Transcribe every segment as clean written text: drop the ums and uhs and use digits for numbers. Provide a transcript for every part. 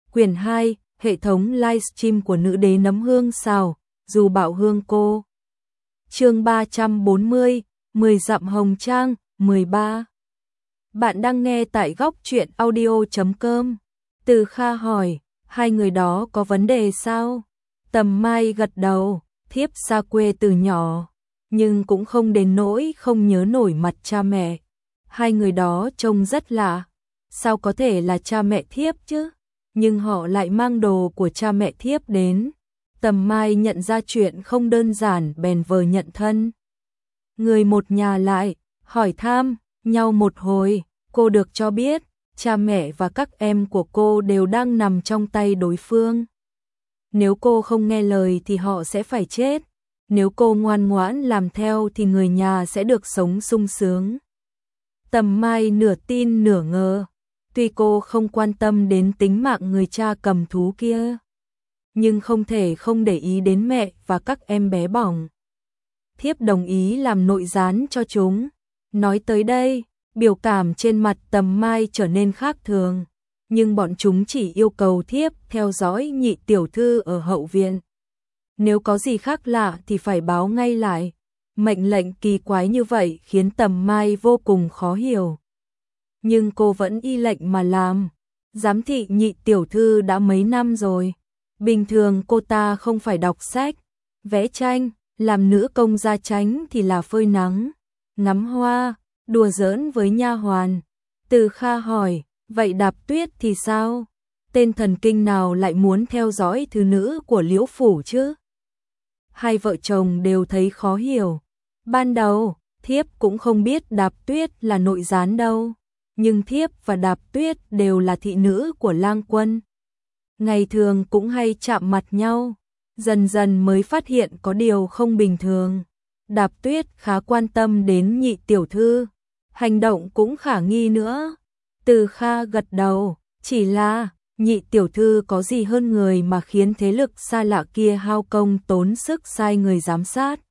Quyển 2, hệ thống livestream của nữ đế nấm hương xào, dù bảo hương cô. Chương 340, 10 dặm hồng trang, 13. Bạn đang nghe tại góc truyện audio.com. Từ Kha hỏi, hai người đó có vấn đề sao? Tầm Mai gật đầu, thiếp xa quê từ nhỏ, nhưng cũng không đến nỗi không nhớ nổi mặt cha mẹ. Hai người đó trông rất lạ, sao có thể là cha mẹ thiếp chứ? Nhưng họ lại mang đồ của cha mẹ thiếp đến. Tầm Mai nhận ra chuyện không đơn giản bèn vờ nhận thân. Người một nhà lại, hỏi thăm nhau một hồi, cô được cho biết, cha mẹ và các em của cô đều đang nằm trong tay đối phương. Nếu cô không nghe lời thì họ sẽ phải chết, nếu cô ngoan ngoãn làm theo thì người nhà sẽ được sống sung sướng. Tầm Mai nửa tin nửa ngờ, tuy cô không quan tâm đến tính mạng người cha cầm thú kia, nhưng không thể không để ý đến mẹ và các em bé bỏng. Thiếp đồng ý làm nội gián cho chúng. Nói tới đây, biểu cảm trên mặt Tầm Mai trở nên khác thường, nhưng bọn chúng chỉ yêu cầu thiếp theo dõi Nhị tiểu thư ở hậu viện. Nếu có gì khác lạ thì phải báo ngay lại. Mệnh lệnh kỳ quái như vậy khiến Tầm Mai vô cùng khó hiểu. Nhưng cô vẫn y lệnh mà làm. Giám thị Nhị tiểu thư đã mấy năm rồi. Bình thường cô ta không phải đọc sách, vẽ tranh, làm nữ công gia chánh thì là phơi nắng, ngắm hoa, đùa giỡn với nha hoàn. Từ Kha hỏi, vậy Đạp Tuyết thì sao? Tên thần kinh nào lại muốn theo dõi thứ nữ của Liễu phủ chứ? Hai vợ chồng đều thấy khó hiểu. Ban đầu, thiếp cũng không biết Đạp Tuyết là nội gián đâu, nhưng thiếp và Đạp Tuyết đều là thị nữ của lang quân. Ngày thường cũng hay chạm mặt nhau, dần dần mới phát hiện có điều không bình thường. Đạp Tuyết khá quan tâm đến Nhị tiểu thư, hành động cũng khả nghi nữa. Từ Kha gật đầu, chỉ là Nhị tiểu thư có gì hơn người mà khiến thế lực xa lạ kia hao công tốn sức sai người giám sát.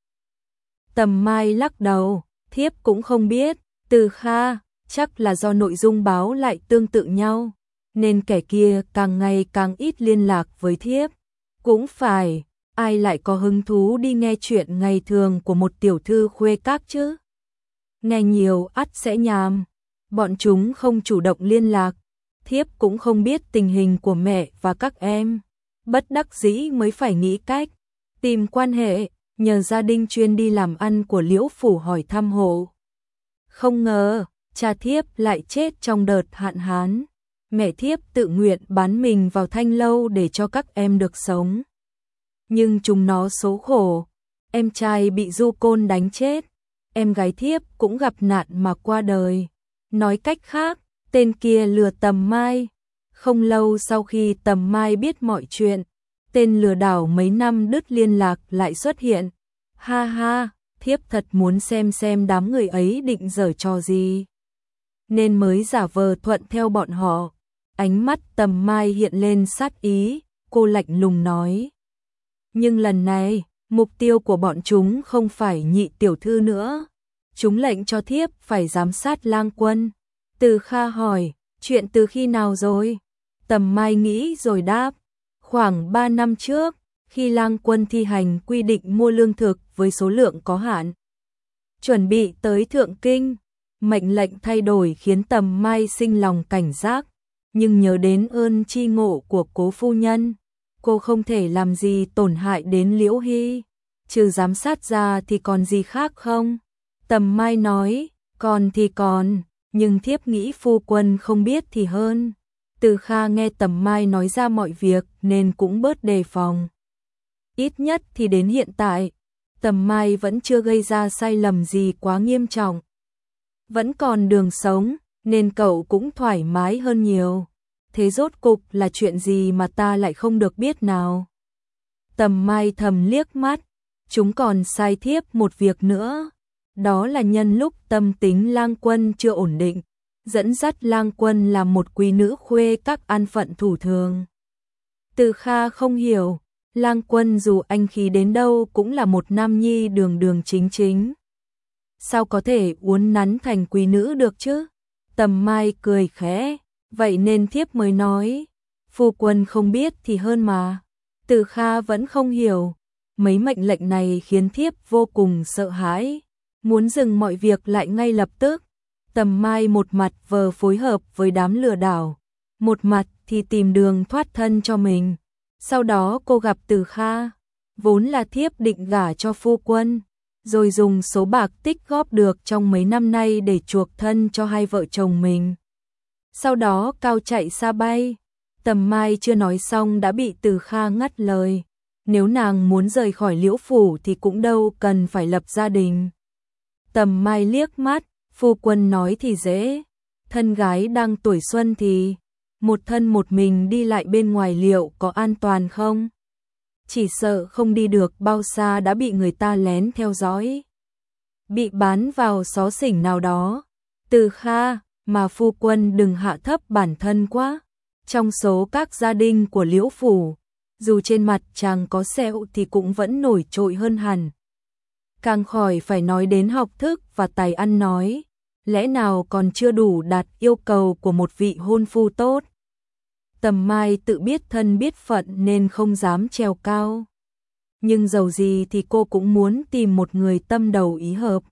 Tầm Mai lắc đầu, thiếp cũng không biết. Từ Kha, chắc là do nội dung báo lại tương tự nhau, nên kẻ kia càng ngày càng ít liên lạc với thiếp. Cũng phải, ai lại có hứng thú đi nghe chuyện ngày thường của một tiểu thư khuê các chứ? Nghe nhiều ắt sẽ nhàm. Bọn chúng không chủ động liên lạc, thiếp cũng không biết tình hình của mẹ và các em. Bất đắc dĩ mới phải nghĩ cách tìm quan hệ, nhờ gia đình chuyên đi làm ăn của Liễu phủ hỏi thăm hộ. Không ngờ, cha thiếp lại chết trong đợt hạn hán. Mẹ thiếp tự nguyện bán mình vào thanh lâu để cho các em được sống. Nhưng chúng nó số khổ, em trai bị du côn đánh chết, em gái thiếp cũng gặp nạn mà qua đời. Nói cách khác, tên kia lừa Tầm Mai. Không lâu sau khi Tầm Mai biết mọi chuyện, tên lừa đảo mấy năm đứt liên lạc lại xuất hiện. Ha ha, thiếp thật muốn xem đám người ấy định giở trò gì, nên mới giả vờ thuận theo bọn họ. Ánh mắt Tầm Mai hiện lên sát ý, cô lạnh lùng nói. Nhưng lần này, mục tiêu của bọn chúng không phải Nhị tiểu thư nữa. Chúng lệnh cho thiếp phải giám sát lang quân. Từ Kha hỏi, chuyện từ khi nào rồi? Tầm Mai nghĩ rồi đáp, khoảng 3 năm trước, khi lang quân thi hành quy định mua lương thực với số lượng có hạn. Chuẩn bị tới Thượng Kinh, mệnh lệnh thay đổi khiến Tầm Mai sinh lòng cảnh giác, nhưng nhớ đến ơn tri ngộ của cố phu nhân, cô không thể làm gì tổn hại đến Liễu Hy, trừ giám sát ra thì còn gì khác không? Tầm Mai nói, còn thì còn, nhưng thiếp nghĩ phu quân không biết thì hơn. Từ Kha nghe Tầm Mai nói ra mọi việc nên cũng bớt đề phòng. Ít nhất thì đến hiện tại, Tầm Mai vẫn chưa gây ra sai lầm gì quá nghiêm trọng. Vẫn còn đường sống, nên cậu cũng thoải mái hơn nhiều. Thế rốt cục là chuyện gì mà ta lại không được biết nào? Tầm Mai thầm liếc mắt, chúng còn sai thiếp một việc nữa. Đó là nhân lúc tâm tính lang quân chưa ổn định, dẫn dắt lang quân làm một quý nữ khuê các an phận thủ thường. Từ Kha không hiểu, lang quân dù anh khí đến đâu cũng là một nam nhi đường đường chính chính. Sao có thể uốn nắn thành quý nữ được chứ? Tầm Mai cười khẽ, vậy nên thiếp mới nói, Phu quân không biết thì hơn mà. Từ Kha vẫn không hiểu. Mấy mệnh lệnh này khiến thiếp vô cùng sợ hãi. Muốn dừng mọi việc lại ngay lập tức. Tầm Mai một mặt vờ phối hợp với đám lừa đảo, một mặt thì tìm đường thoát thân cho mình. Sau đó cô gặp Từ Kha, vốn là thiếp định gả cho phu quân, rồi dùng số bạc tích góp được trong mấy năm nay để chuộc thân cho hai vợ chồng mình. Sau đó cao chạy xa bay. Tầm Mai chưa nói xong đã bị Từ Kha ngắt lời. Nếu nàng muốn rời khỏi Liễu phủ thì cũng đâu cần phải lập gia đình. Tầm Mai liếc mắt, phu quân nói thì dễ, thân gái đang tuổi xuân thì một thân một mình đi lại bên ngoài liệu có an toàn không? Chỉ sợ không đi được bao xa đã bị người ta lén theo dõi, bị bán vào xó xỉnh nào đó. Từ Kha, mà phu quân đừng hạ thấp bản thân quá. Trong số các gia đình của Liễu phủ, dù trên mặt chàng có sẹo thì cũng vẫn nổi trội hơn hẳn. Càng khỏi phải nói đến học thức và tài ăn nói, lẽ nào còn chưa đủ đạt yêu cầu của một vị hôn phu tốt. Tầm Mai tự biết thân biết phận nên không dám trèo cao. Nhưng dầu gì thì cô cũng muốn tìm một người tâm đầu ý hợp.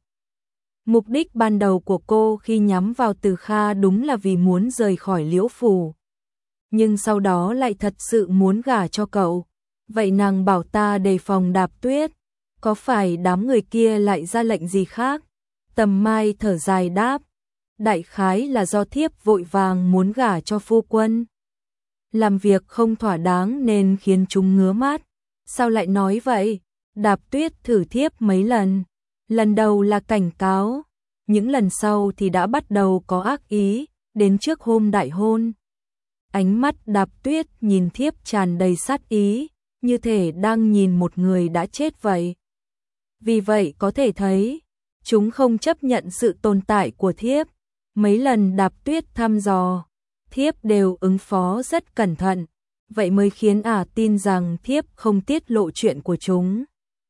Mục đích ban đầu của cô khi nhắm vào Từ Kha đúng là vì muốn rời khỏi Liễu phủ. Nhưng sau đó lại thật sự muốn gả cho cậu. Vậy nàng bảo ta đề phòng Đạp Tuyết, có phải đám người kia lại ra lệnh gì khác? Tầm Mai thở dài đáp, đại khái là do thiếp vội vàng muốn gả cho phu quân. Làm việc không thỏa đáng nên khiến chúng ngứa mắt. Sao lại nói vậy? Đạp Tuyết thử thiếp mấy lần. Lần đầu là cảnh cáo, những lần sau thì đã bắt đầu có ác ý, đến trước hôm đại hôn. Ánh mắt Đạp Tuyết nhìn thiếp tràn đầy sát ý, như thể đang nhìn một người đã chết vậy. Vì vậy có thể thấy, chúng không chấp nhận sự tồn tại của thiếp. Mấy lần Đạp Tuyết thăm dò, thiếp đều ứng phó rất cẩn thận, vậy mới khiến tin rằng thiếp không tiết lộ chuyện của chúng.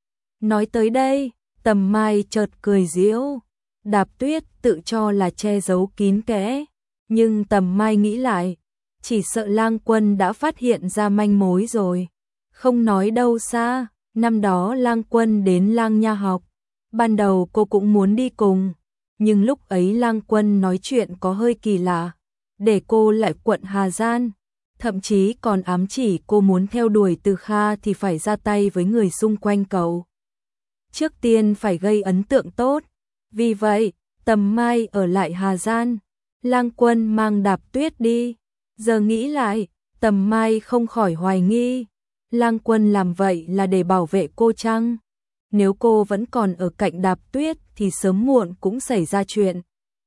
Nói tới đây, Tầm Mai chợt cười giễu. Đạp Tuyết tự cho là che giấu kín kẽ, nhưng Tầm Mai nghĩ lại, chỉ sợ Lang Quân đã phát hiện ra manh mối rồi. Không nói đâu xa, năm đó Lang Quân đến Lang Nha học, ban đầu cô cũng muốn đi cùng, nhưng lúc ấy Lang Quân nói chuyện có hơi kỳ lạ, để cô lại quận hà gian, thậm chí còn ám chỉ cô muốn theo đuổi Từ Kha thì phải ra tay với người xung quanh cậu. Trước tiên phải gây ấn tượng tốt, vì vậy, Tầm Mai ở lại Hà Gian, Lang Quân mang Đạp Tuyết đi. Giờ nghĩ lại, Tầm Mai không khỏi hoài nghi, Lang Quân làm vậy là để bảo vệ cô chăng? Nếu cô vẫn còn ở cạnh Đạp Tuyết thì sớm muộn cũng xảy ra chuyện.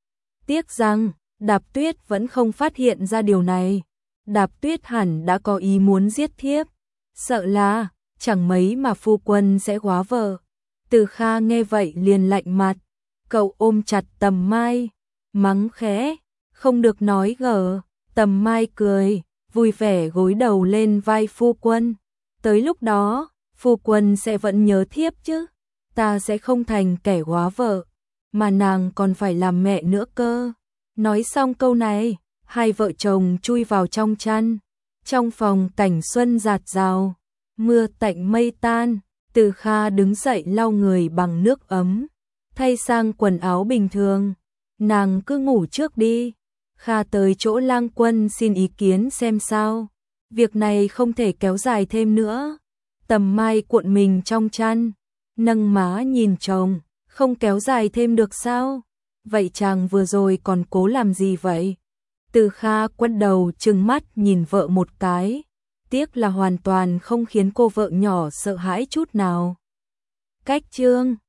Tiếc rằng, Đạp Tuyết vẫn không phát hiện ra điều này. Đạp Tuyết hẳn đã có ý muốn giết thiếp. Sợ là, chẳng mấy mà phu quân sẽ góa vợ. Từ Kha nghe vậy liền lạnh mặt. Cậu ôm chặt Tầm Mai, mắng khẽ, không được nói gở. Tầm Mai cười, vui vẻ gối đầu lên vai phu quân. Tới lúc đó, phu quân sẽ vẫn nhớ thiếp chứ. Ta sẽ không thành kẻ góa vợ, mà nàng còn phải làm mẹ nữa cơ. Nói xong câu này, hai vợ chồng chui vào trong chăn. Trong phòng cảnh xuân rạt rào, mưa tạnh mây tan. Từ Kha đứng dậy lau người bằng nước ấm, thay sang quần áo bình thường. Nàng cứ ngủ trước đi. Kha tới chỗ Lang Quân xin ý kiến xem sao. Việc này không thể kéo dài thêm nữa. Tầm Mai cuộn mình trong chăn, nâng má nhìn chồng, không kéo dài thêm được sao? Vậy chàng vừa rồi còn cố làm gì vậy? Từ Kha quay đầu trừng mắt nhìn vợ một cái, tiếc là hoàn toàn không khiến cô vợ nhỏ sợ hãi chút nào. Cách chương